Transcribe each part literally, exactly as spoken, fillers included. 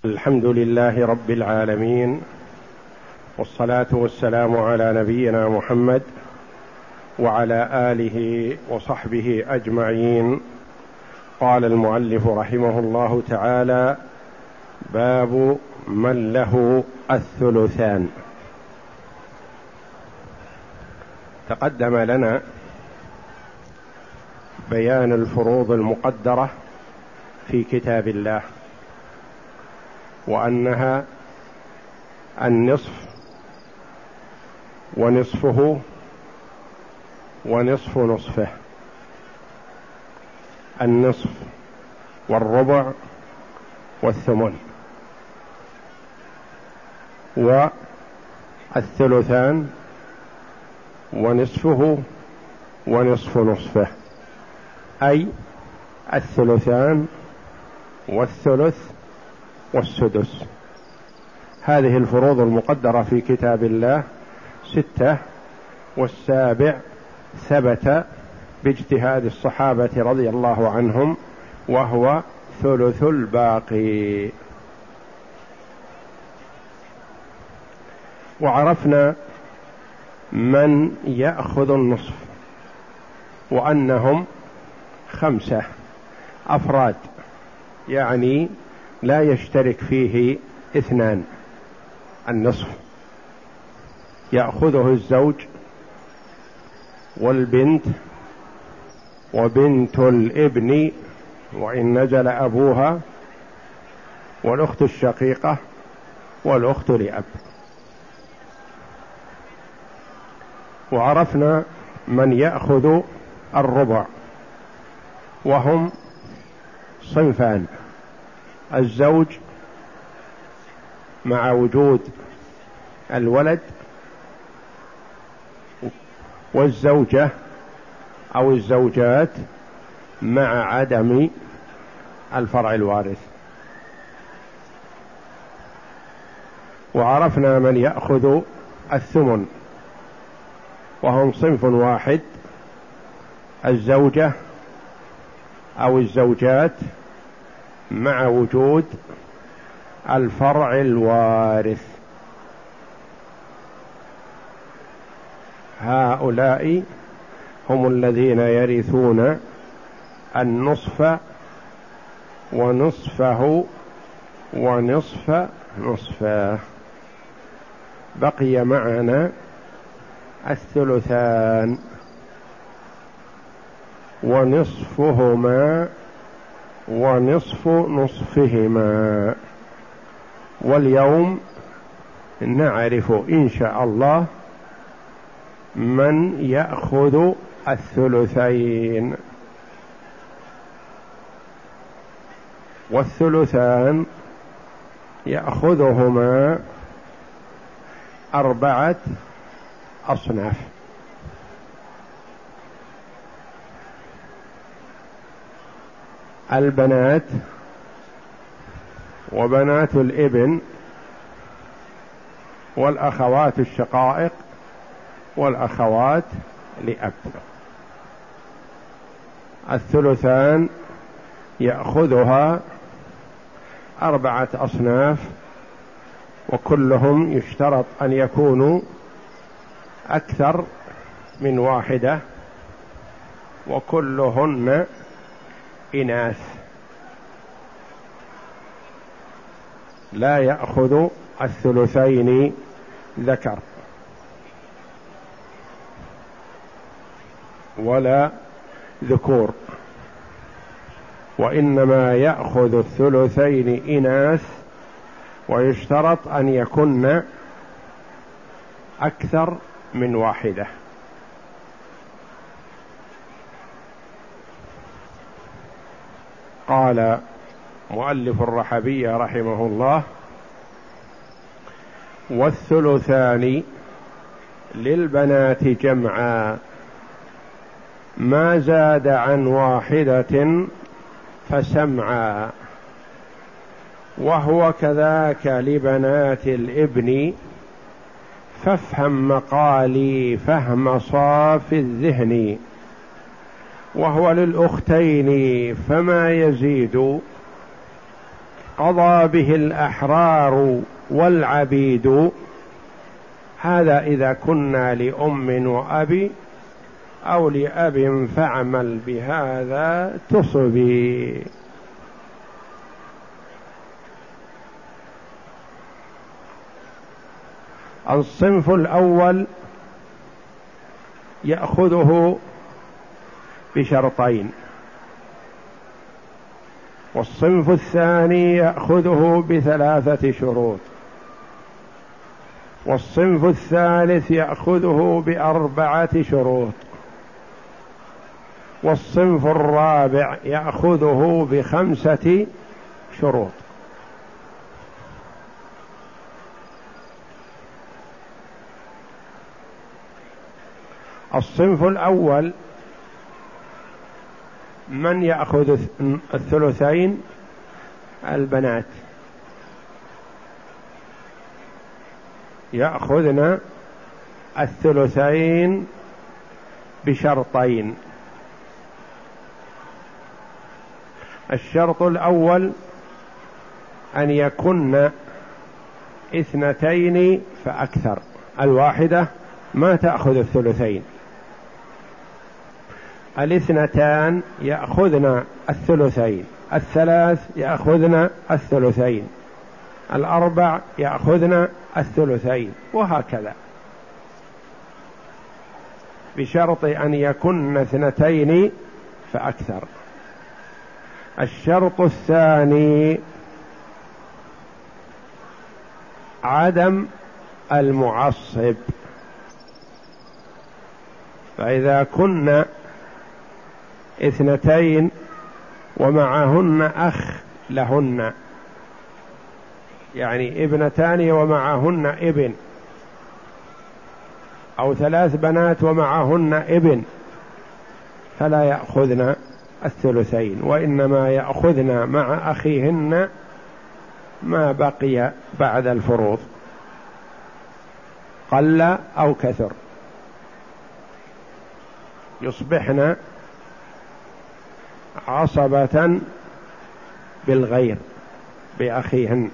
الحمد لله رب العالمين، والصلاة والسلام على نبينا محمد وعلى آله وصحبه أجمعين. قال المؤلف رحمه الله تعالى: باب من له الثلثان. تقدم لنا بيان الفروض المقدرة في كتاب الله، وأنها النصف ونصفه ونصف نصفه، النصف والربع والثمن والثلثان ونصفه ونصف نصفه، أي الثلثان والثلث والسدس. هذه الفروض المقدرة في كتاب الله ستة، والسابع ثبت باجتهاد الصحابة رضي الله عنهم، وهو ثلث الباقي. وعرفنا من يأخذ النصف، وأنهم خمسة أفراد، يعني لا يشترك فيه اثنان. النصف يأخذه الزوج والبنت وبنت الابن وإن نزل أبوها، والأخت الشقيقة والأخت لأب. وعرفنا من يأخذ الربع، وهم صنفان: الزوج مع وجود الولد، والزوجة أو الزوجات مع عدم الفرع الوارث. وعرفنا من يأخذ الثمن، وهم صنف واحد: الزوجة أو الزوجات مع وجود الفرع الوارث. هؤلاء هم الذين يرثون النصف ونصفه ونصف نصفه. بقي معنا الثلثان ونصفهما ونصف نصفهما. واليوم نعرف إن شاء الله من يأخذ الثلثين. والثلثان يأخذهما أربعة أصناف: البنات وبنات الابن والأخوات الشقائق والأخوات لأب. الثلثان يأخذها أربعة أصناف، وكلهم يشترط أن يكونوا أكثر من واحدة، وكلهن إناث. لا يأخذ الثلثين ذكر ولا ذكور، وإنما يأخذ الثلثين إناث، ويشترط أن يكن أكثر من واحدة. قال مؤلف الرحبية رحمه الله: والثلثان للبنات جمعا، ما زاد عن واحدة فسمعا، وهو كذاك لبنات الابن، فافهم مقالي فهم صاف الذهن، وهو للأختين فما يزيد قضى به الأحرار والعبيد، هذا إذا كنا لأم وأبي أو لأب فاعمل بهذا تصبي. الصنف الأول يأخذه بشرطين، والصنف الثاني يأخذه بثلاثة شروط، والصنف الثالث يأخذه بأربعة شروط، والصنف الرابع يأخذه بخمسة شروط. الصنف الأول من يأخذ الثلثين؟ البنات يأخذن الثلثين بشرطين. الشرط الأول أن يكن اثنتين فأكثر، الواحدة ما تأخذ الثلثين، الاثنتان يأخذن الثلثين، الثلاث يأخذن الثلثين، الأربع يأخذن الثلثين، وهكذا، بشرط أن يكن اثنتين فأكثر. الشرط الثاني عدم المعصب، فإذا كن اثنتين ومعهن أخ لهن، يعني ابنتان ومعهن ابن، أو ثلاث بنات ومعهن ابن، فلا يأخذن الثلثين، وإنما يأخذن مع أخيهن ما بقي بعد الفروض قل أو كثر، يصبحن عصبة بالغير بأخيهن.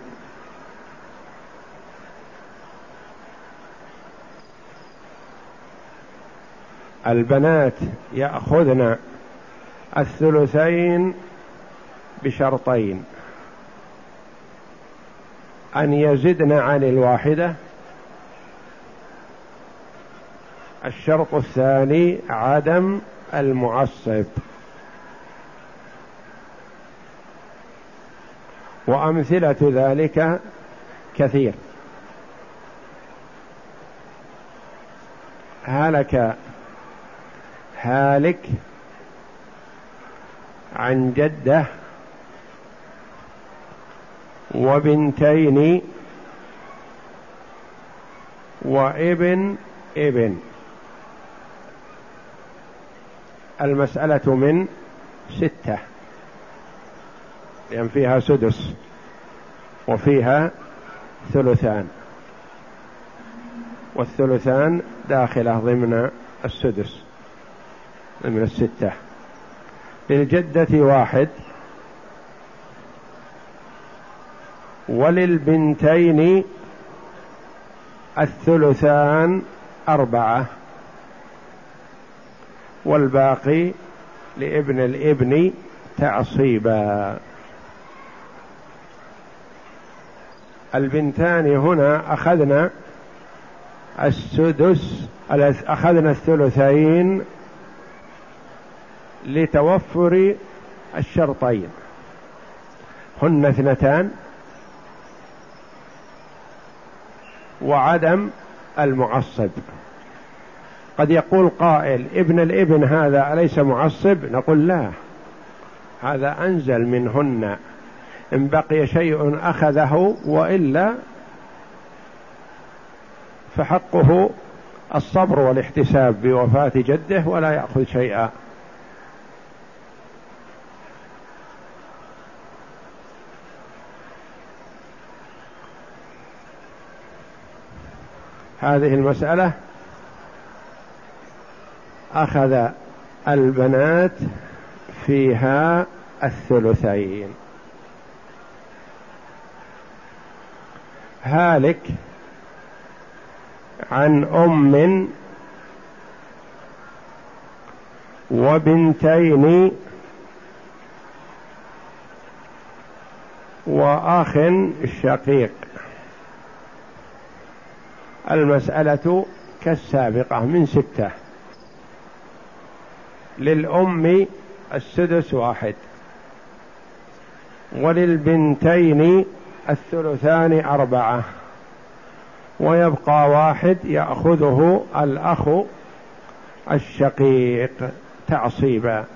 البنات يأخذن الثلثين بشرطين: أن يزدن عن الواحدة، الشرط الثاني عدم المعصب. وأمثلة ذلك كثير. هلك هالك عن جدة وبنتين وابن ابن، المسألة من ستة، يعني فيها سدس وفيها ثلثان، والثلثان داخلة ضمن السدس ضمن الستة. للجدة واحد، وللبنتين الثلثان أربعة، والباقي لابن الابن تعصيبا. البنتان هنا أخذنا السدس، أخذنا الثلثين لتوفر الشرطين، هن اثنتان وعدم المعصب. قد يقول قائل: ابن الابن هذا أليس معصب؟ نقول لا، هذا أنزل منهن، إن بقي شيء أخذه، وإلا فحقه الصبر والاحتساب بوفاة جده ولا يأخذ شيئا. هذه المسألة أخذ البنات فيها الثلثين. هالك عن أم وبنتين وأخ شقيق. المسألة كالسابقة من ستة. للأم السدس واحد، وللبنتين الثلثان أربعة، ويبقى واحد يأخذه الأخ الشقيق تعصيبا.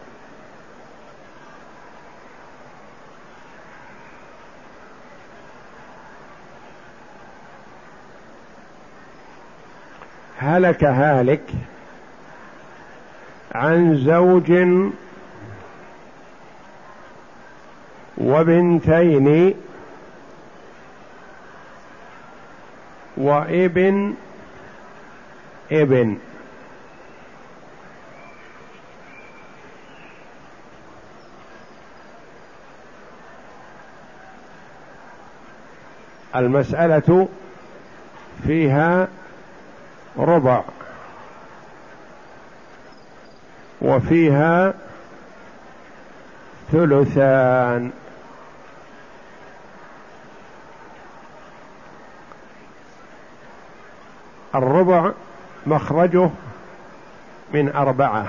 هلك هالك عن زوج وبنتين وابن ابن. المسألة فيها ربع وفيها ثلثان. الربع مخرجه من أربعة،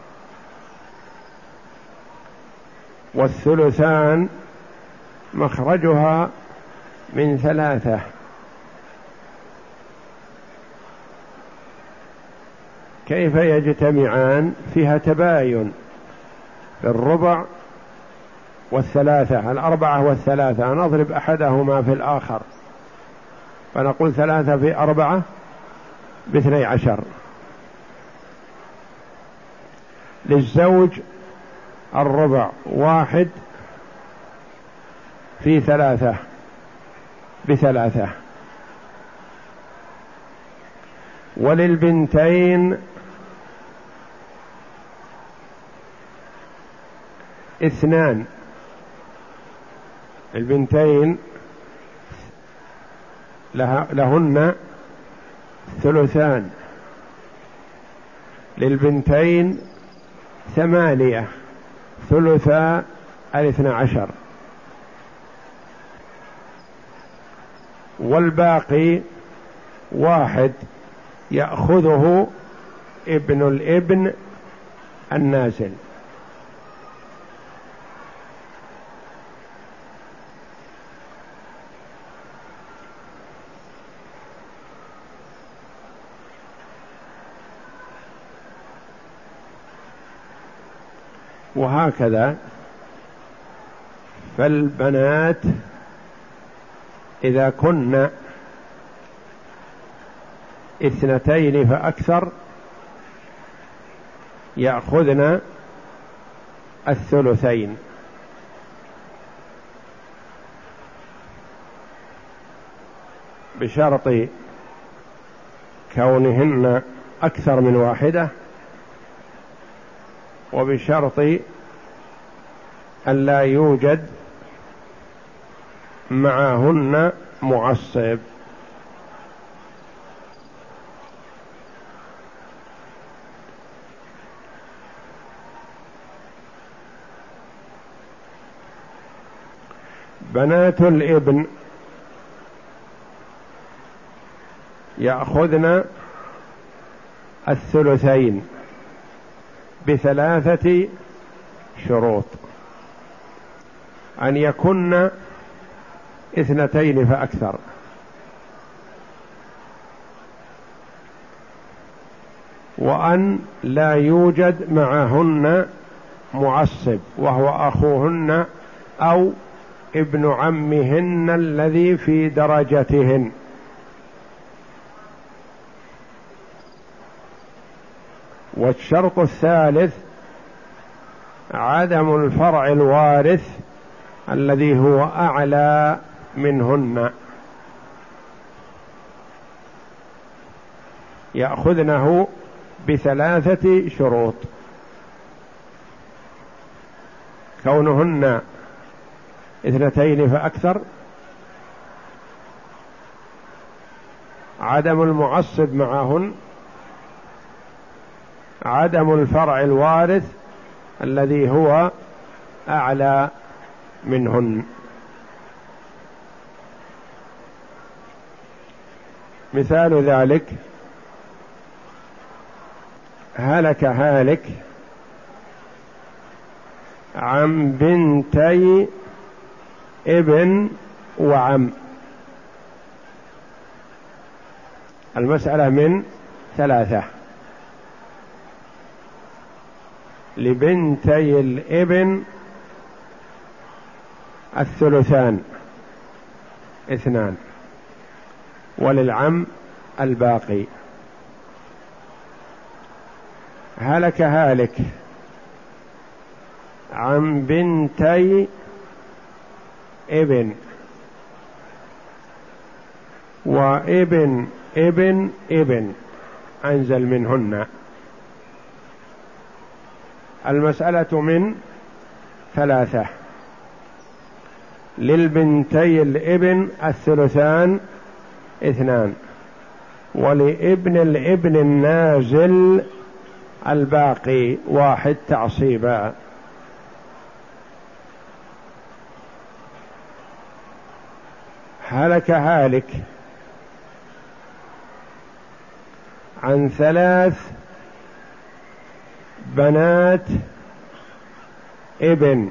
والثلثان مخرجها من ثلاثة. كيف يجتمعان؟ فيها تباين في الربع والثلاثة، الأربعة والثلاثة نضرب أحدهما في الآخر فنقول ثلاثة في أربعة باثني عشر. للزوج الربع واحد في ثلاثة بثلاثة، وللبنتين اثنان. البنتين له لهن ثلثان، للبنتين ثمانية ثلثا الاثنى عشر، والباقي واحد يأخذه ابن الابن النازل. وهكذا فالبنات إذا كن اثنتين فأكثر يأخذن الثلثين، بشرط كونهن أكثر من واحدة، وبشرط أن لا يوجد معهن معصب. بنات الابن يأخذن الثلثين بثلاثة شروط: أن يكن اثنتين فأكثر، وأن لا يوجد معهن معصب وهو أخوهن أو ابن عمهن الذي في درجتهن. والشرط الثالث عدم الفرع الوارث الذي هو أعلى منهن، يأخذنه بثلاثة شروط: كونهن اثنتين فأكثر، عدم المعصب معهن، عدم الفرع الوارث الذي هو أعلى منهن. مثال ذلك: هلك هالك عن بنتي ابن وعم. المسألة من ثلاثة: لبنتي الابن الثلثان اثنان، وللعم الباقي. هلك هالك عن بنتي ابن وابن ابن ابن أنزل منهن. المسألة من ثلاثة: للبنتي الابن الثلثان اثنان، ولابن الابن النازل الباقي واحد تعصيبا. هلك هالك عن ثلاث بنات ابن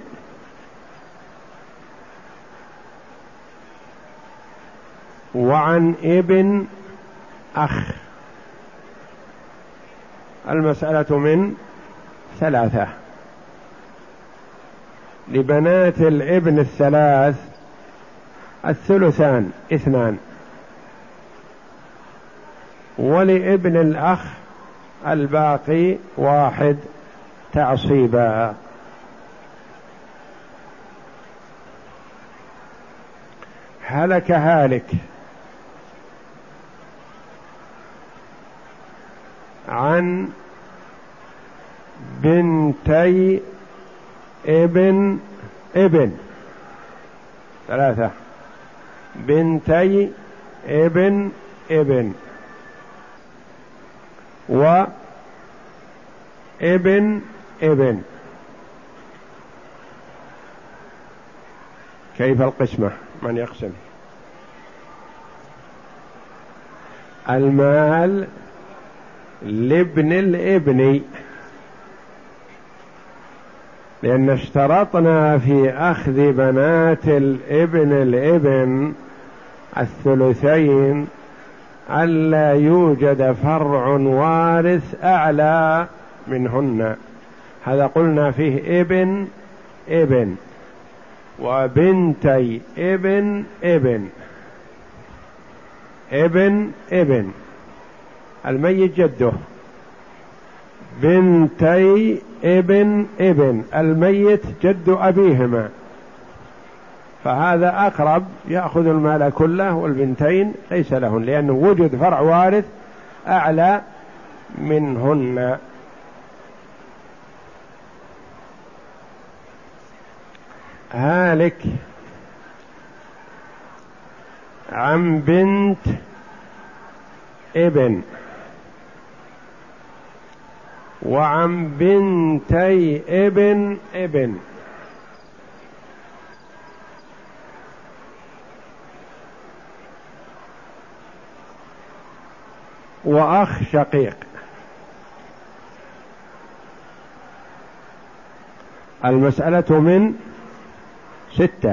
وعن ابن أخ. المسألة من ثلاثة: لبنات الابن الثلاث الثلثان اثنان، ولابن الأخ الباقي واحد تعصيبا. هلك هالك عن بنتي ابن ابن ثلاثة، بنتي ابن ابن وابن ابن. كيف القسمة؟ من يقسم؟ المال لابن الابن، لأن اشترطنا في أخذ بنات الابن الابن الثلثين ألا يوجد فرع وارث أعلى منهن. هذا قلنا فيه ابن ابن وبنتي ابن ابن ابن ابن الميت جده، بنتي ابن ابن الميت جد أبيهما، فهذا أقرب يأخذ المال كله، والبنتين ليس لهن لأنه وجد فرع وارث أعلى منهن. هالك عن بنت ابن وعن بنتي ابن ابن وأخ شقيق. المسألة من ستة: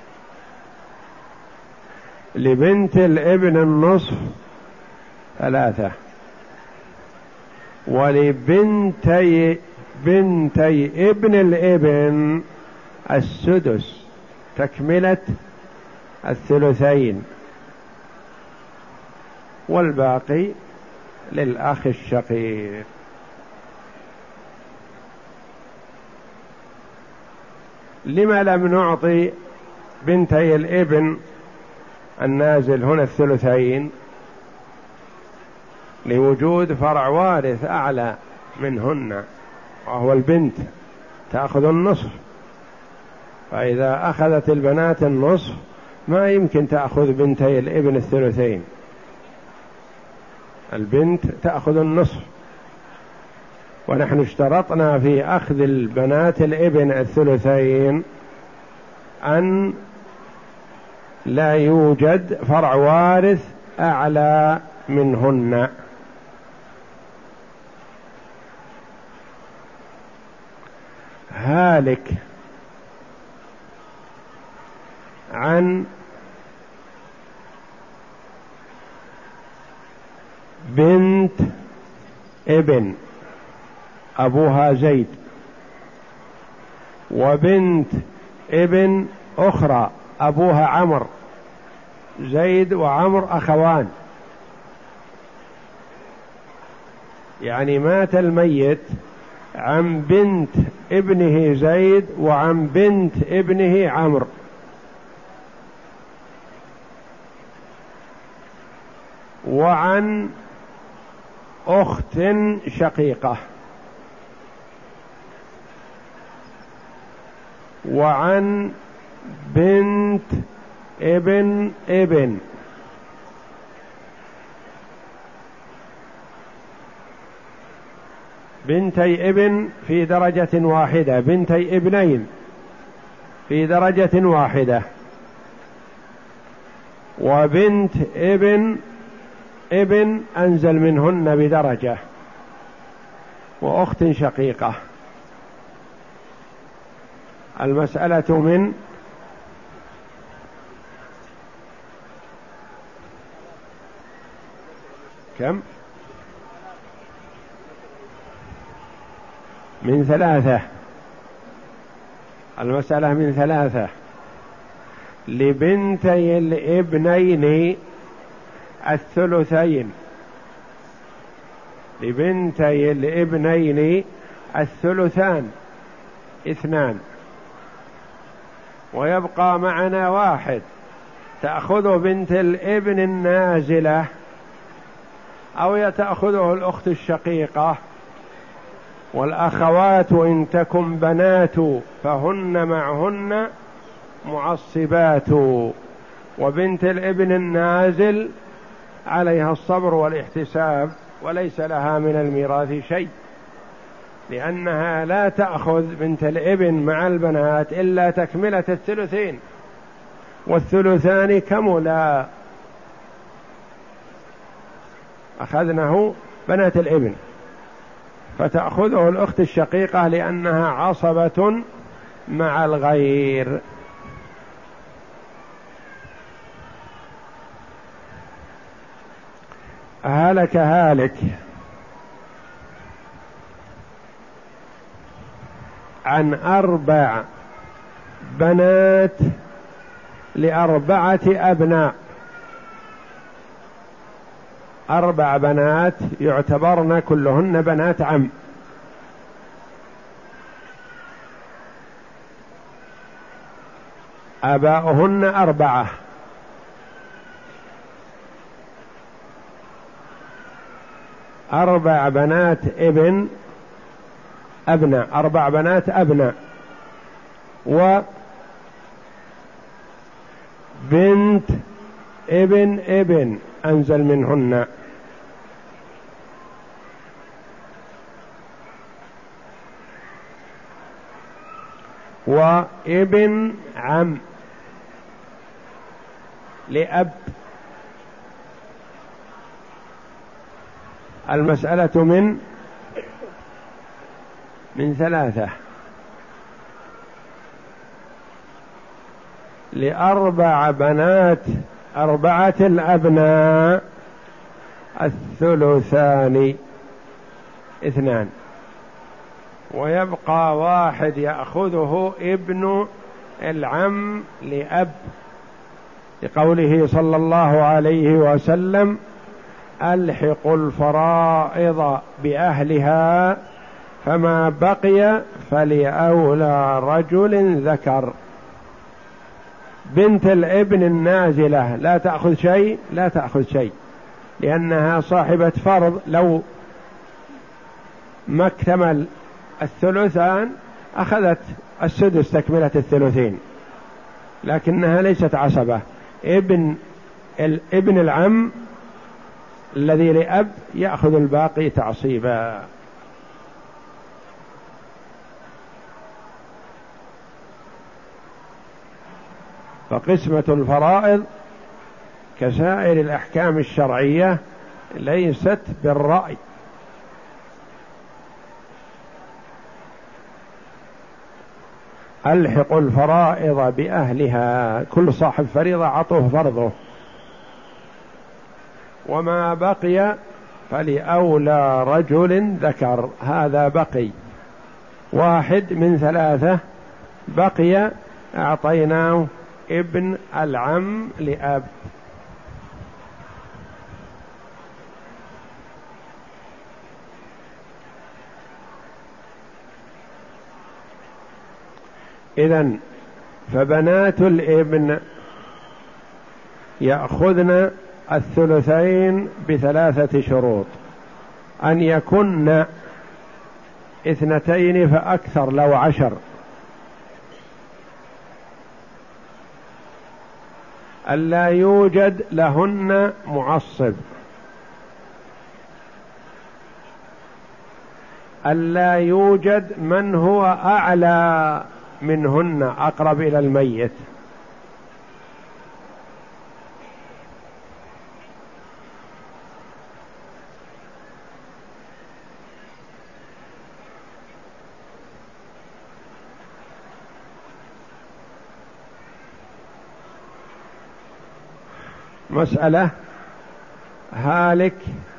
لبنت الابن النصف ثلاثة، ولبنتي بنتي ابن الابن السدس تكملة الثلثين، والباقي للأخ الشقيق. لما لم نعطي بنتي الابن النازل هنا الثلثين؟ لوجود فرع وارث أعلى منهن وهو البنت تأخذ النصف، فإذا أخذت البنات النصف ما يمكن تأخذ بنتي الابن الثلثين، البنت تأخذ النصف. ونحن اشترطنا في أخذ البنات الابن الثلثين أن لا يوجد فرع وارث أعلى منهن. هالك عن بنت ابن أبوها زيد، وبنت ابن أخرى أبوها عمرو، زيد وعمرو أخوان، يعني مات الميت عن بنت ابنه زيد وعن بنت ابنه عمرو، وعن أخت شقيقة، وعن بنت ابن ابن، بنتي ابن في درجة واحدة، بنتي ابنين في درجة واحدة، وبنت ابن ابن أنزل منهن بدرجة، وأخت شقيقة. المسألة من كم؟ من ثلاثة. المسألة من ثلاثة. لبنتي الابنين الثلثين، لبنتي الابنين الثلثان اثنان، ويبقى معنا واحد تأخذ بنت الابن النازلة أو تأخذه الأخت الشقيقة. والأخوات إن تكن بنات فهن معهن معصبات، وبنت الابن النازل عليها الصبر والاحتساب وليس لها من الميراث شيء، لأنها لا تأخذ بنت الابن مع البنات إلا تكملة الثلثين، والثلثان كملا، أخذناه بنات الابن، فتأخذه الأخت الشقيقة لأنها عصبة مع الغير. هلك هالك عن أربع بنات لأربعة أبناء، أربع بنات يعتبرن كلهن بنات عم، آباؤهن أربعة، أربع بنات ابن أبناء، أربع بنات أبناء، وبنت ابن ابن أنزل منهن، وابن عم لأب. المسألة من من ثلاثة. لأربع بنات أربعة الأبناء الثلثان اثنان، ويبقى واحد يأخذه ابن العم لأب، لقوله صلى الله عليه وسلم: ألحقوا الفرائض بأهلها فما بقي فلأولى رجل ذكر. بنت الابن النازلة لا تأخذ شيء، لا تأخذ شيء لأنها صاحبة فرض، لو ما اكتمل الثلثان أخذت السدس تكملة الثلثين، لكنها ليست عصبة. ابن الابن العم الذي لأب يأخذ الباقي تعصيبا. فقسمة الفرائض كسائر الأحكام الشرعية ليست بالرأي، ألحق الفرائض بأهلها، كل صاحب فريضة عطوه فرضه، وما بقي فلأولى رجل ذكر. هذا بقي واحد من ثلاثة، بقي أعطيناه ابن العم لأب. إذن فبنات الابن يأخذن الثلثين بثلاثة شروط: أن يكن اثنتين فأكثر لو عشر، ألا يوجد لهن معصب، ألا يوجد من هو أعلى منهن أقرب إلى الميت، مسألة هالك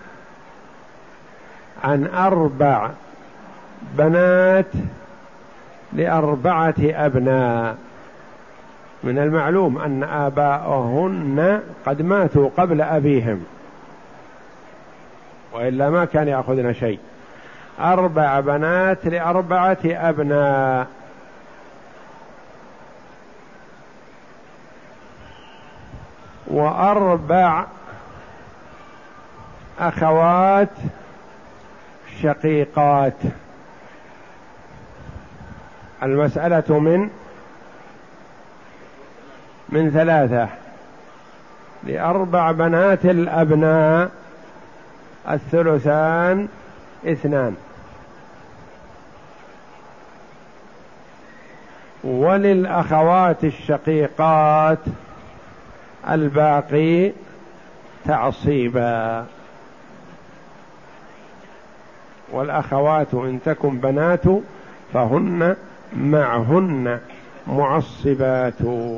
عن أربع بنات لأربعة أبناء، من المعلوم أن آباءهن قد ماتوا قبل أبيهم وإلا ما كان يأخذن شيء. أربع بنات لأربعة أبناء، وأربع أخوات شقيقات. المسألة من من ثلاثة لأربع بنات الأبناء الثلثان اثنان، وللأخوات الشقيقات الباقي تعصيبا. والأخوات إن تكن بنات فهن معهن معصبات.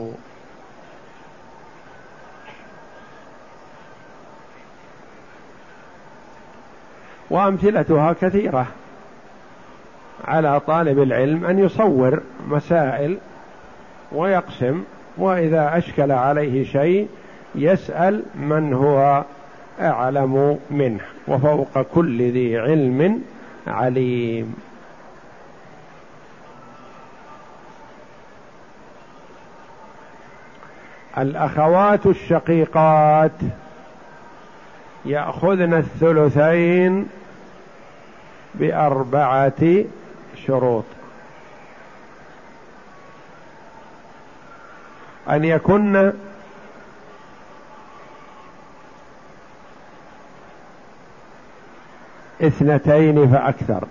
وأمثلتها كثيرة على طالب العلم أن يصور مسائل ويقسم، وإذا أشكل عليه شيء يسأل من هو أعلم منه، وفوق كل ذي علم عليم. الأخوات الشقيقات يأخذن الثلثين بأربعة شروط: أن يكن اثنتين فأكثر،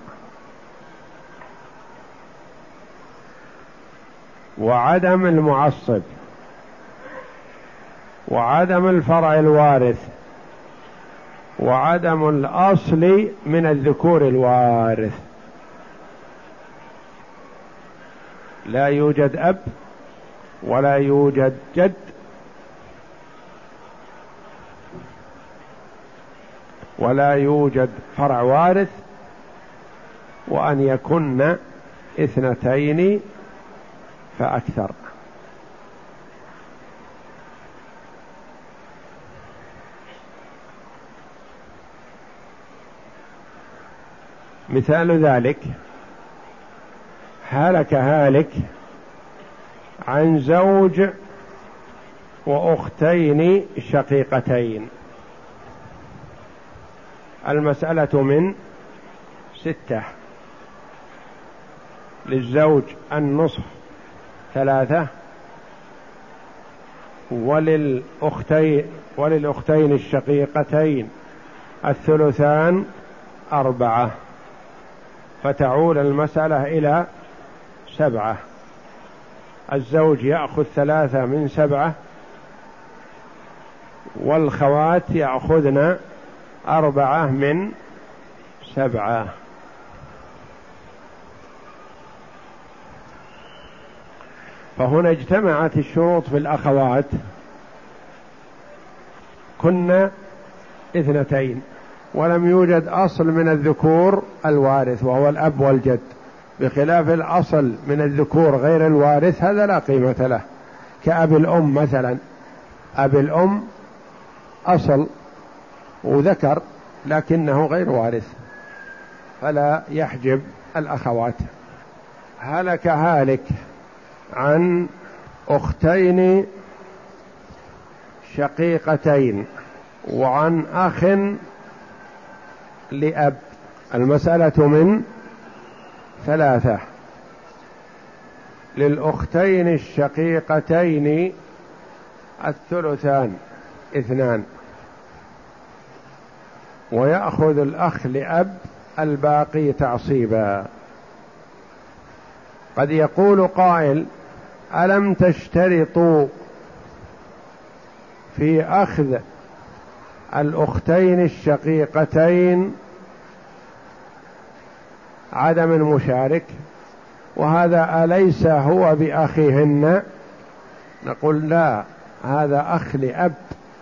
وعدم المعصب، وعدم الفرع الوارث، وعدم الأصل من الذكور الوارث. لا يوجد أب ولا يوجد جد ولا يوجد فرع وارث، وأن يكن اثنتين فأكثر. مثال ذلك: هلك هالك عن زوج وأختين شقيقتين. المسألة من ستة: للزوج النصف ثلاثة، وللأختين وللأختين الشقيقتين الثلثان أربعة، فتعود المسألة إلى سبعة. الزوج يأخذ ثلاثة من سبعة، والخوات يأخذن أربعة من سبعة. فهنا اجتمعت الشروط في الأخوات، كنا اثنتين، ولم يوجد أصل من الذكور الوارث وهو الأب والجد، بخلاف الأصل من الذكور غير الوارث هذا لا قيمة له، كأب الأم مثلا. أب الأم أصل وذكر لكنه غير وارث فلا يحجب الأخوات. هلك هالك عن أختين شقيقتين وعن أخ لأب، المسألة من ثلاثة. للأختين الشقيقتين الثلثان اثنان، ويأخذ الأخ لأب الباقي تعصيبا. قد يقول قائل: ألم تشترطوا في أخذ الأختين الشقيقتين عدم المشارك، وهذا أليس هو بأخيهن؟ نقول لا، هذا أخ لأب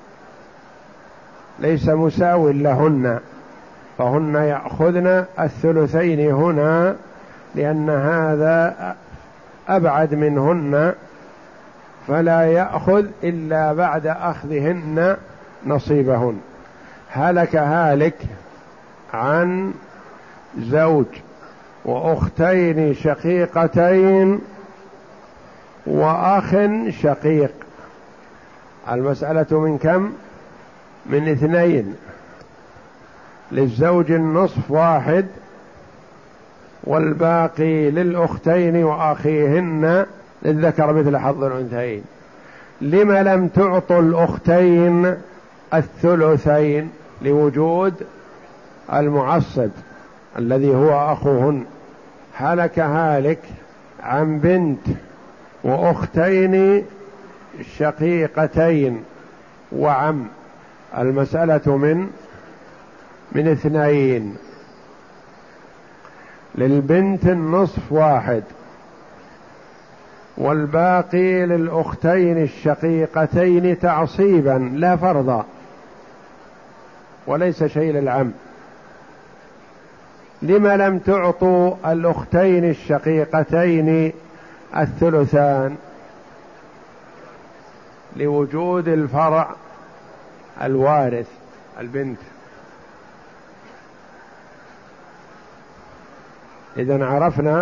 ليس مساو لهن، فهن يأخذن الثلثين هنا، لأن هذا أبعد منهن، فلا يأخذ إلا بعد أخذهن نصيبهن. هلك هالك عن زوج وأختين شقيقتين وأخ شقيق، المسألة من كم؟ من اثنين. للزوج النصف واحد، والباقي للأختين وأخيهن للذكر مثل حظ الأنثيين. لم لم تعطوا الأختين الثلثين؟ لوجود المعصب الذي هو أخوهن. هلك هالك عن بنت وأختين شقيقتين وعم، المسألة من من اثنين. للبنت النصف واحد، والباقي للأختين الشقيقتين تعصيبا لا فرضا، وليس شيء للعم. لما لم تعطوا الأختين الشقيقتين الثلثان؟ لوجود الفرع الوارث البنت. إذن عرفنا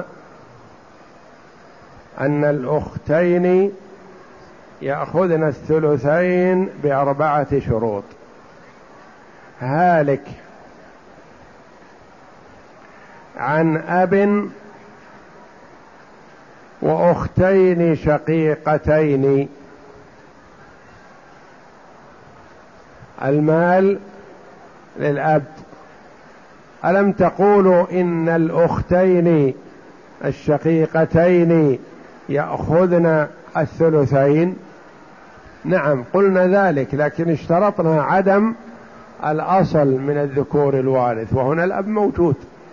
أن الأختين يأخذن الثلثين بأربعة شروط. هالك عن أب وأختين شقيقتين، المال للأب. ألم تقولوا إن الأختين الشقيقتين يأخذن الثلثين؟ نعم قلنا ذلك، لكن اشترطنا عدم الأصل من الذكور الوارث، وهنا الأب موجود،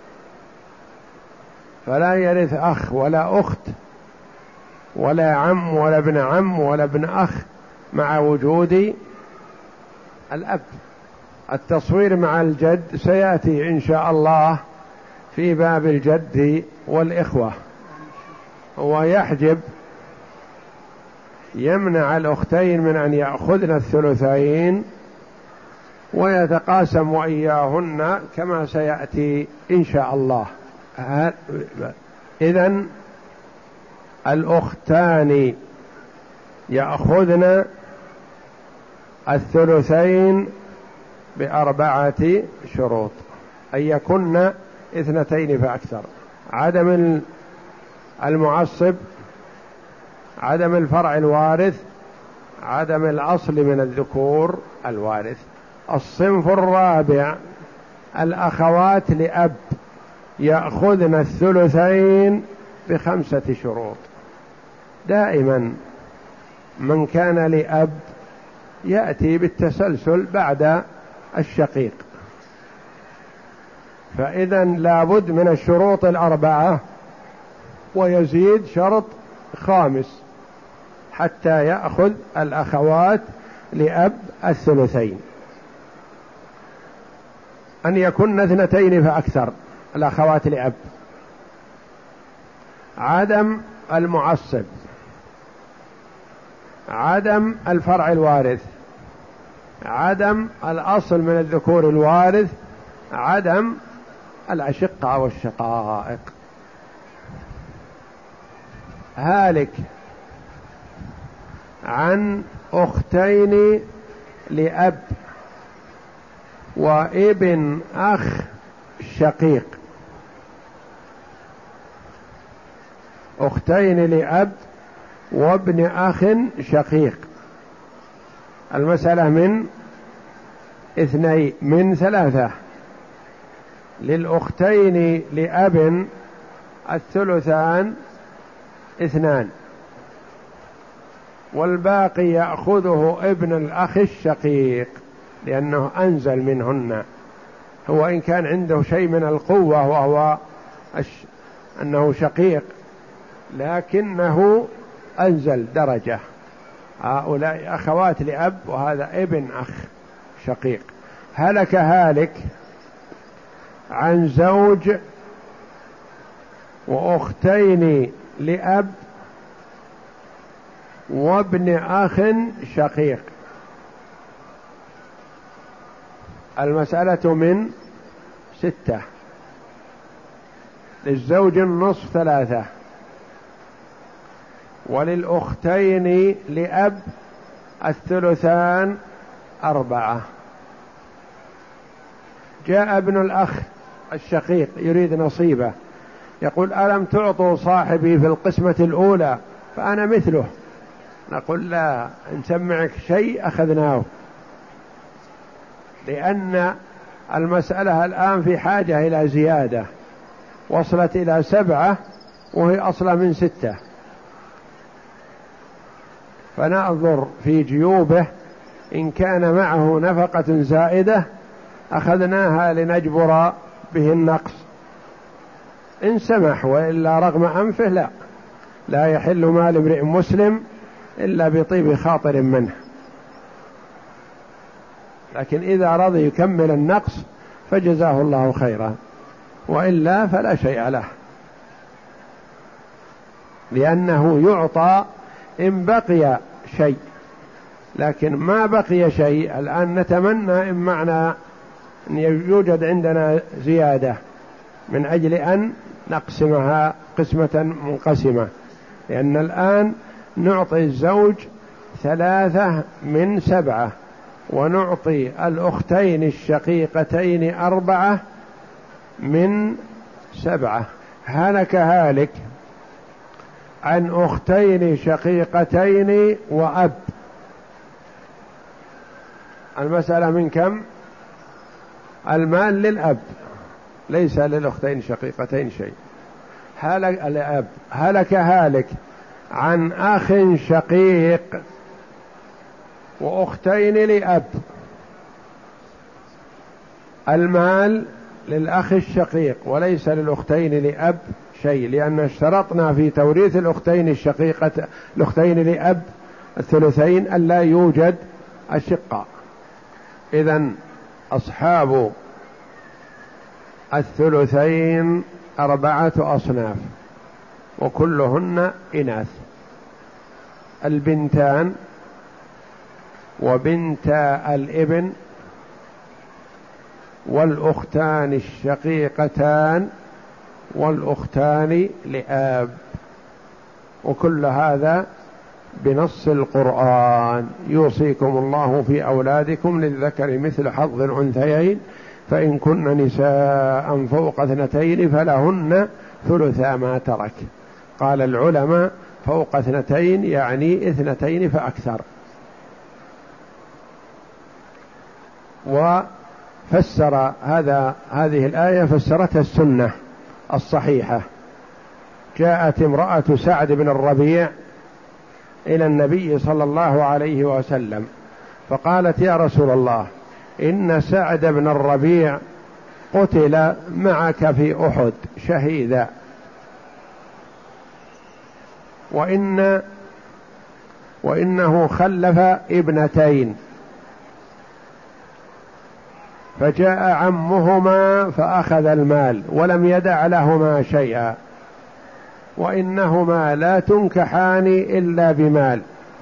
فلا يرث أخ ولا أخت ولا عم ولا ابن عم ولا ابن أخ مع وجود الأب. التصوير مع الجد سيأتي إن شاء الله في باب الجد والإخوة، هو يحجب يمنع الأختين من أن يأخذن الثلثين ويتقاسم وإياهن كما سيأتي إن شاء الله. إذن الأختان يأخذن الثلثين بأربعة شروط: أن يكن اثنتين فأكثر، عدم المعصب، عدم الفرع الوارث، عدم الأصل من الذكور الوارث. الصنف الرابع الأخوات لأب يأخذن الثلثين بخمسة شروط. دائما من كان لأب يأتي بالتسلسل بعد الشقيق، فإذا لابد من الشروط الأربعة ويزيد شرط خامس حتى يأخذ الأخوات لأب الثلثين، أن يكن اثنتين فأكثر الأخوات لأب، عدم المعصب، عدم الفرع الوارث، عدم الأصل من الذكور الوارث، عدم الأشقة والشقائق. هالك عن أختين لأب وابن أخ شقيق، أختين لأب وابن أخ شقيق، المسألة من اثنين من ثلاثة. للأختين لأب الثلثان اثنان، والباقي يأخذه ابن الأخ الشقيق لأنه أنزل منهن، هو إن كان عنده شيء من القوة وهو أنه شقيق لكنه أنزل درجة. هؤلاء أخوات لأب وهذا ابن أخ شقيق. هلك هالك عن زوج وأختين لأب وابن أخ شقيق، المسألة من ستة. للزوج النصف ثلاثة، وللأختين لأب الثلثان أربعة. جاء ابن الأخ الشقيق يريد نصيبه، يقول ألم تعطوا صاحبي في القسمة الأولى فأنا مثله؟ نقول لا، نسمعك شيء أخذناه، لأن المسألة الآن في حاجة إلى زيادة، وصلت إلى سبعة وهي أصلا من ستة، فننظر في جيوبه إن كان معه نفقة زائدة أخذناها لنجبر به النقص، إن سمح، وإلا رغم أنفه لا لا يحل مال امرئ مسلم إلا بطيب خاطر منه، لكن إذا رضي يكمل النقص فجزاه الله خيرا، وإلا فلا شيء له، لأنه يعطى إن بقي شيء، لكن ما بقي شيء الآن نتمنى إن معنا أن يوجد عندنا زيادة من أجل أن نقسمها قسمة منقسمة، لأن الآن نعطي الزوج ثلاثة من سبعة، ونعطي الأختين الشقيقتين أربعة من سبعة. هلك هالك عن أختين شقيقتين وأب، المسألة من كم؟ المال للأب ليس للأختين شقيقتين شيء. هلك الأب. هلك هالك عن أخ شقيق وأختين لأب، المال للأخ الشقيق وليس للأختين لأب شيء، لأن اشترطنا في توريث الأختين الشقيقة الأختين لأب الثلثين ألا يوجد الشقة. إذن أصحاب الثلثين أربعة أصناف وكلهن إناث: البنتان وبنتا الابن والأختان الشقيقتان والأختان لآب، وكل هذا بنص القرآن: يوصيكم الله في أولادكم للذكر مثل حظ الأنثيين فإن كن نساء فوق اثنتين فلهن ثلثا ما ترك. قال العلماء فوق اثنتين يعني اثنتين فأكثر. فسر هذا هذه الآية فسرتها السنة الصحيحة. جاءت امرأة سعد بن الربيع إلى النبي صلى الله عليه وسلم فقالت: يا رسول الله، إن سعد بن الربيع قتل معك في أحد شهيدا، وإن وإنه خلف ابنتين، فجاء عمهما فأخذ المال ولم يدع لهما شيئا، وإنهما لا تنكحان إلا بمال.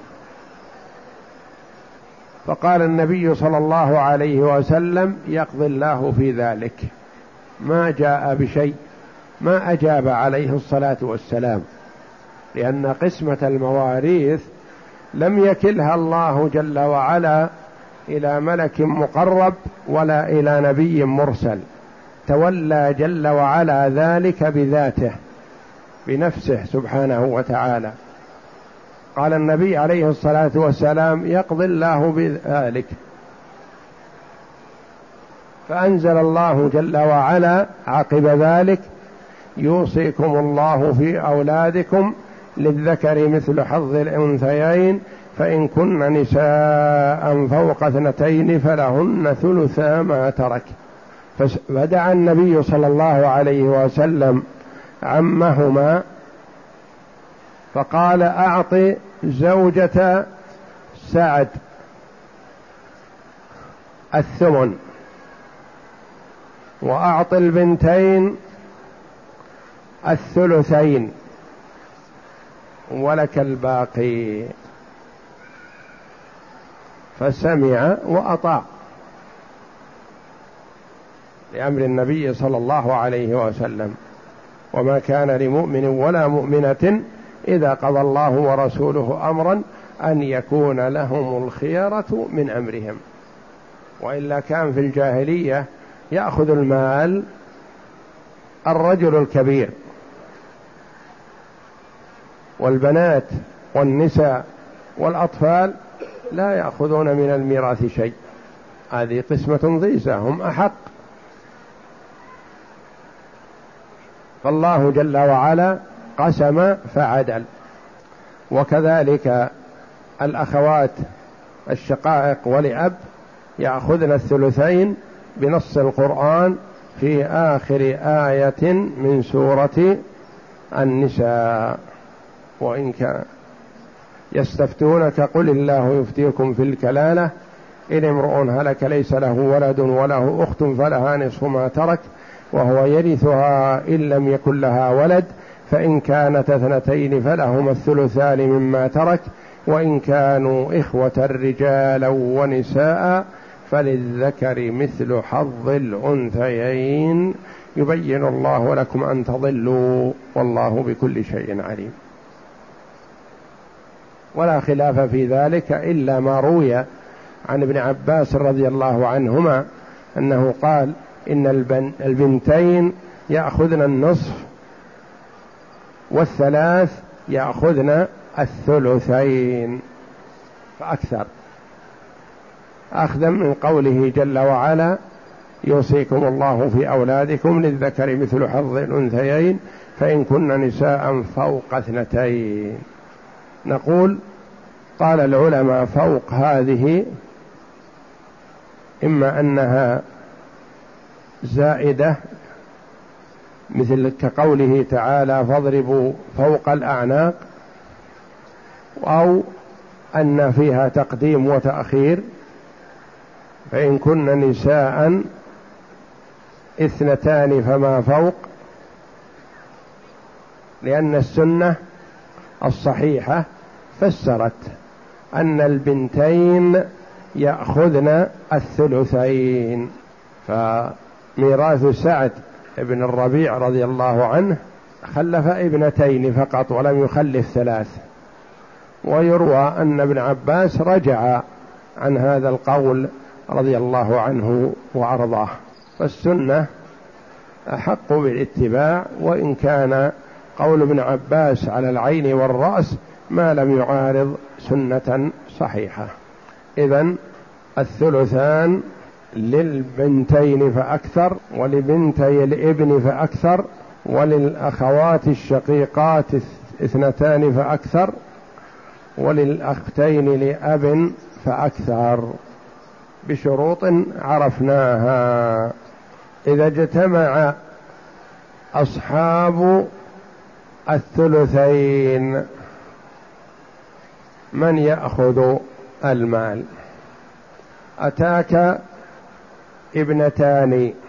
فقال النبي صلى الله عليه وسلم: يقضي الله في ذلك. ما جاء بشيء، ما أجاب عليه الصلاة والسلام، لأن قسمة المواريث لم يكلها الله جل وعلا إلى ملك مقرب ولا إلى نبي مرسل، تولى جل وعلا ذلك بذاته بنفسه سبحانه وتعالى. قال النبي عليه الصلاة والسلام: يقضي الله بذلك. فأنزل الله جل وعلا عقب ذلك: يوصيكم الله في أولادكم للذكر مثل حظ الأنثيين فإن كن نساء فوق اثنتين فلهن ثلثا ما ترك. فدعا النبي صلى الله عليه وسلم عمهما فقال: أعط زوجة سعد الثمن، وأعط البنتين الثلثين، ولك الباقي. فسمع وأطاع لأمر النبي صلى الله عليه وسلم. وما كان لمؤمن ولا مؤمنة إذا قضى الله ورسوله أمرا أن يكون لهم الخيرة من أمرهم، وإلا كان في الجاهلية يأخذ المال الرجل الكبير، والبنات والنساء والأطفال لا يأخذون من الميراث شيء. هذه قسمة ضيزة، هم أحق. فالله جل وعلا قسم فعدل. وكذلك الأخوات الشقائق ولأب يأخذن الثلثين بنص القرآن في آخر آية من سورة النساء: وإن كان يستفتونك قل الله يفتيكم في الكلالة إن امرؤ هلك ليس له ولد وله أخت فلها نصف ما ترك وهو يرثها إن لم يكن لها ولد فإن كانت اثنتين فلهما الثلثان مما ترك وإن كانوا إخوة رجالا ونساء فللذكر مثل حظ الأنثيين يبين الله لكم أن تضلوا والله بكل شيء عليم. ولا خلاف في ذلك إلا ما روي عن ابن عباس رضي الله عنهما أنه قال: إن البنتين يأخذن النصف والثلاث يأخذن الثلثين فأكثر، أخذا من قوله جل وعلا: يوصيكم الله في أولادكم للذكر مثل حظ الأنثيين فإن كن نساء فوق اثنتين. نقول: قال العلماء فوق هذه إما أنها زائدة مثل كقوله تعالى: فاضربوا فوق الأعناق، أو أن فيها تقديم وتأخير، فإن كن نساء اثنتان فما فوق، لأن السنة الصحيحة فسرت أن البنتين يأخذن الثلثين. فميراث سعد بن الربيع رضي الله عنه خلف ابنتين فقط ولم يخلف ثلاث، ويروى أن ابن عباس رجع عن هذا القول رضي الله عنه وأرضاه. فالسنة أحق بالاتباع، وإن كان قول ابن عباس على العين والرأس ما لم يعارض سنة صحيحة. إذن الثلثان للبنتين فأكثر، ولبنتي الابن فأكثر، وللأخوات الشقيقات اثنتان فأكثر، وللأختين لأب فأكثر، بشروط عرفناها. إذا اجتمع أصحاب الثلثين من يأخذ المال؟ أتاك ابنتان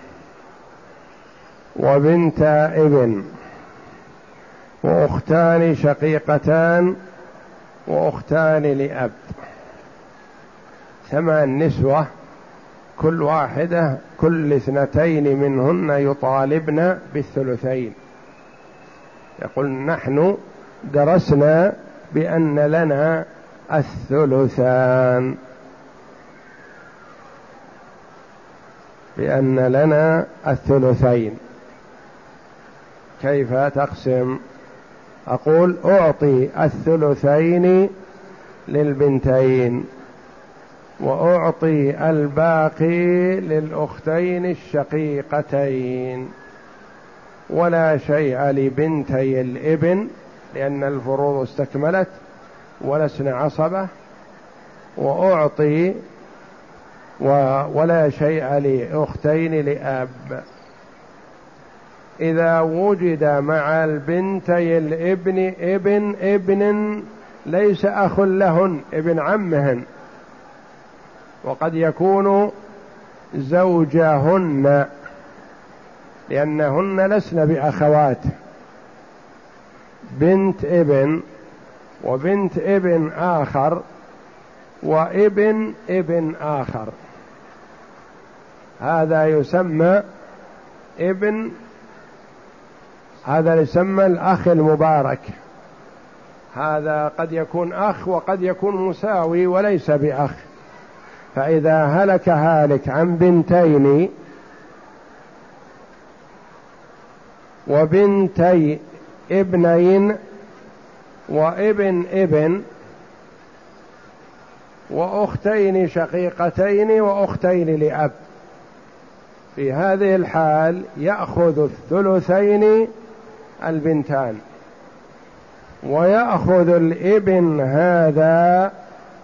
وبنتا ابن وأختان شقيقتان وأختان لأب، ثمان نسوة، كل واحدة كل اثنتين منهن يطالبن بالثلثين. يقول نحن درسنا بأن لنا الثلثان، بأن لنا الثلثين، كيف تقسم؟ أقول أعطي الثلثين للبنتين وأعطي الباقي للأختين الشقيقتين، ولا شيء لبنتي الابن لأن الفروض استكملت ولسن عصبة، وأعطي ولا شيء لأختين لأب. إذا وجد مع البنتي الابن ابن ابن ليس أخ لهن، ابن عمهن، وقد يكون زوجهن لأنهن لسن بأخوات، بنت ابن وبنت ابن آخر وابن ابن آخر، هذا يسمى ابن، هذا يسمى الأخ المبارك. هذا قد يكون أخ وقد يكون مساوي وليس بأخ. فإذا هلك هالك عن بنتين وبنتي ابنين وابن ابن وأختين شقيقتين وأختين لأب، في هذه الحال يأخذ الثلثين البنتان، ويأخذ الابن هذا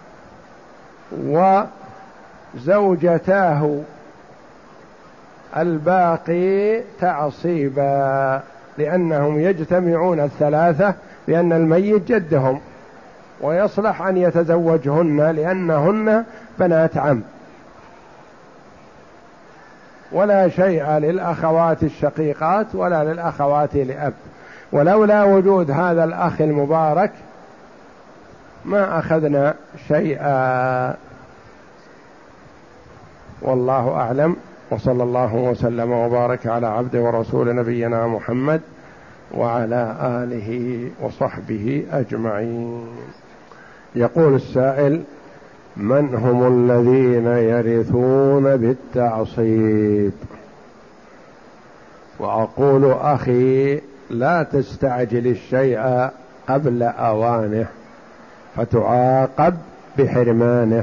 وزوجتاه الباقي تعصيبا، لأنهم يجتمعون الثلاثة، لأن الميت جدهم ويصلح أن يتزوجهن لأنهن بنات عم. ولا شيء للأخوات الشقيقات ولا للأخوات لأب، ولولا وجود هذا الأخ المبارك ما أخذنا شيئا. والله أعلم، وصلى الله وسلم وبارك على عبد ورسول نبينا محمد وعلى آله وصحبه أجمعين. يقول السائل: من هم الذين يرثون بالتعصيب؟ وأقول أخي لا تستعجل الشيء قبل أوانه فتعاقب بحرمانه،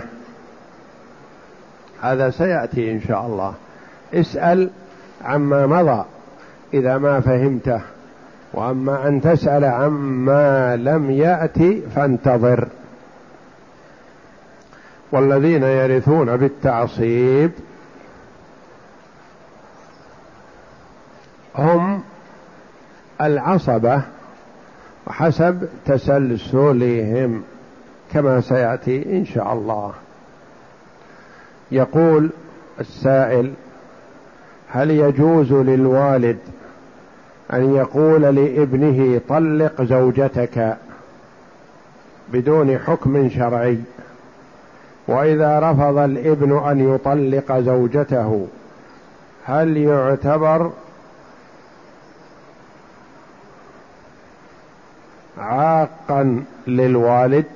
هذا سيأتي إن شاء الله. اسأل عما مضى إذا ما فهمته، وأما أن تسأل عما لم يأتي فانتظر. والذين يرثون بالتعصيب هم العصبة وحسب تسلسلهم كما سيأتي إن شاء الله. يقول السائل: هل يجوز للوالد أن يقول لابنه طلق زوجتك بدون حكم شرعي، وإذا رفض الابن أن يطلق زوجته هل يعتبر عاقا للوالد؟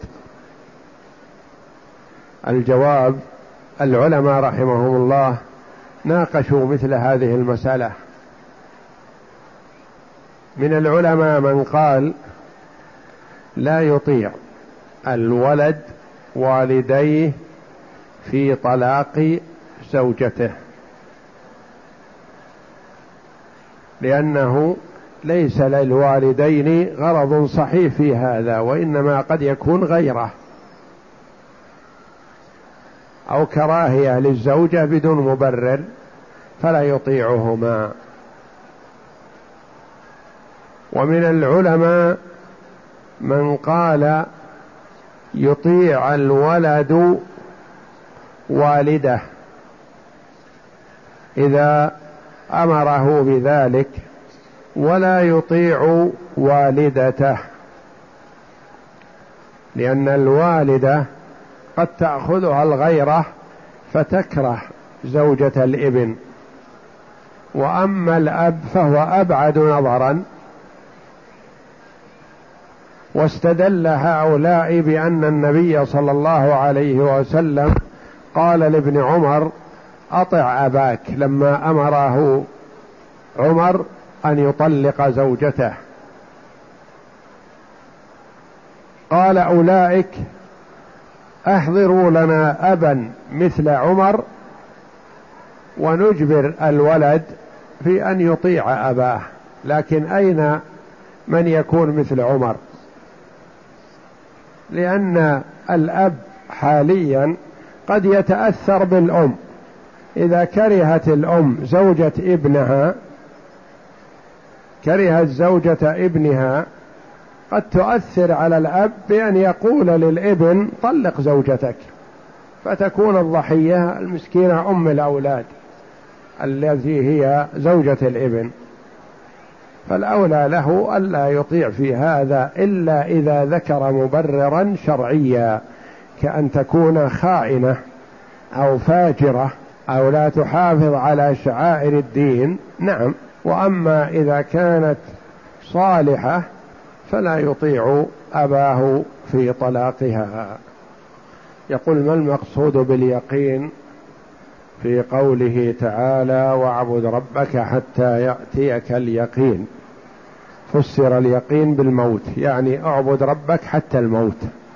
الجواب: العلماء رحمهم الله ناقشوا مثل هذه المسألة. من العلماء من قال لا يطيع الولد والديه في طلاق زوجته، لأنه ليس للوالدين غرض صحيح في هذا، وإنما قد يكون غيره أو كراهية للزوجة بدون مبرر فلا يطيعهما. ومن العلماء من قال يطيع الولد والده إذا أمره بذلك، ولا يطيع والدته، لأن الوالدة قد تأخذها الغيرة فتكره زوجة الابن، وأما الأب فهو أبعد نظرا. واستدل هؤلاء بأن النبي صلى الله عليه وسلم قال لابن عمر أطع أباك لما أمره عمر أن يطلق زوجته. قال أولئك أحضروا لنا أبا مثل عمر ونجبر الولد في أن يطيع أباه، لكن أين من يكون مثل عمر؟ لأن الأب حاليا قد يتأثر بالأم، إذا كرهت الأم زوجة ابنها كرهت زوجة ابنها قد تؤثر على الأب بأن يقول للابن طلق زوجتك، فتكون الضحية المسكينة أم الأولاد التي هي زوجة الابن. فالأولى له ألا يطيع في هذا إلا إذا ذكر مبررا شرعيا، كأن تكون خائنة أو فاجرة أو لا تحافظ على شعائر الدين، نعم. وأما إذا كانت صالحة فلا يطيع أباه في طلاقها. يقول ما المقصود باليقين في قوله تعالى واعبد ربك حتى يأتيك اليقين؟ فسر اليقين بالموت، يعني اعبد ربك حتى الموت،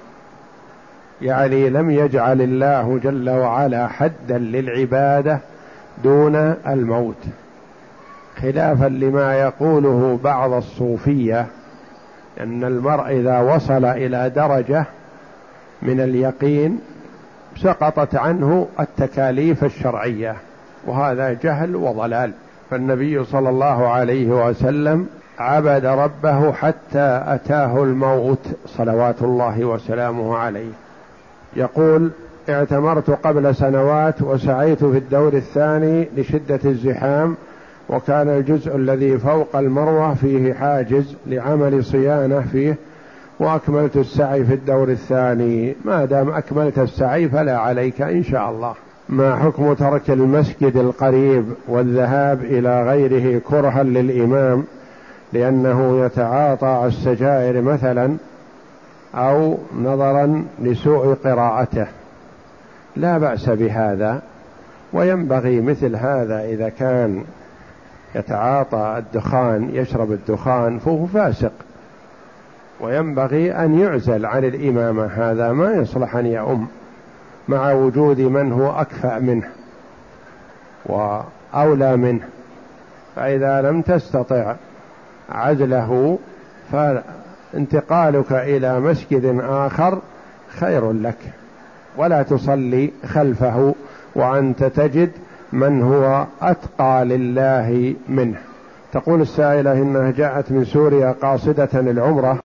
يعني لم يجعل الله جل وعلا حدا للعبادة دون الموت، خلافا لما يقوله بعض الصوفية أن المرء إذا وصل إلى درجة من اليقين سقطت عنه التكاليف الشرعية، وهذا جهل وضلال. فالنبي صلى الله عليه وسلم عبد ربه حتى أتاه الموت صلوات الله وسلامه عليه. يقول اعتمرت قبل سنوات وسعيت في الدور الثاني لشدة الزحام، وكان الجزء الذي فوق المروة فيه حاجز لعمل صيانة فيه، وأكملت السعي في الدور الثاني. ما دام أكملت السعي فلا عليك إن شاء الله. ما حكم ترك المسجد القريب والذهاب إلى غيره كرها للإمام لأنه يتعاطى السجائر مثلا أو نظرا لسوء قراءته؟ لا بأس بهذا، وينبغي مثل هذا إذا كان يتعاطى الدخان يشرب الدخان فهو فاسق، وينبغي أن يعزل عن الإمامة، هذا ما يصلح أن يؤم مع وجود من هو أكفأ منه وأولى منه. فإذا لم تستطع عزله فانتقالك إلى مسجد آخر خير لك، ولا تصلي خلفه وأنت تجد من هو أتقى لله منه. تقول السائلة إنها جاءت من سوريا قاصدة العمرة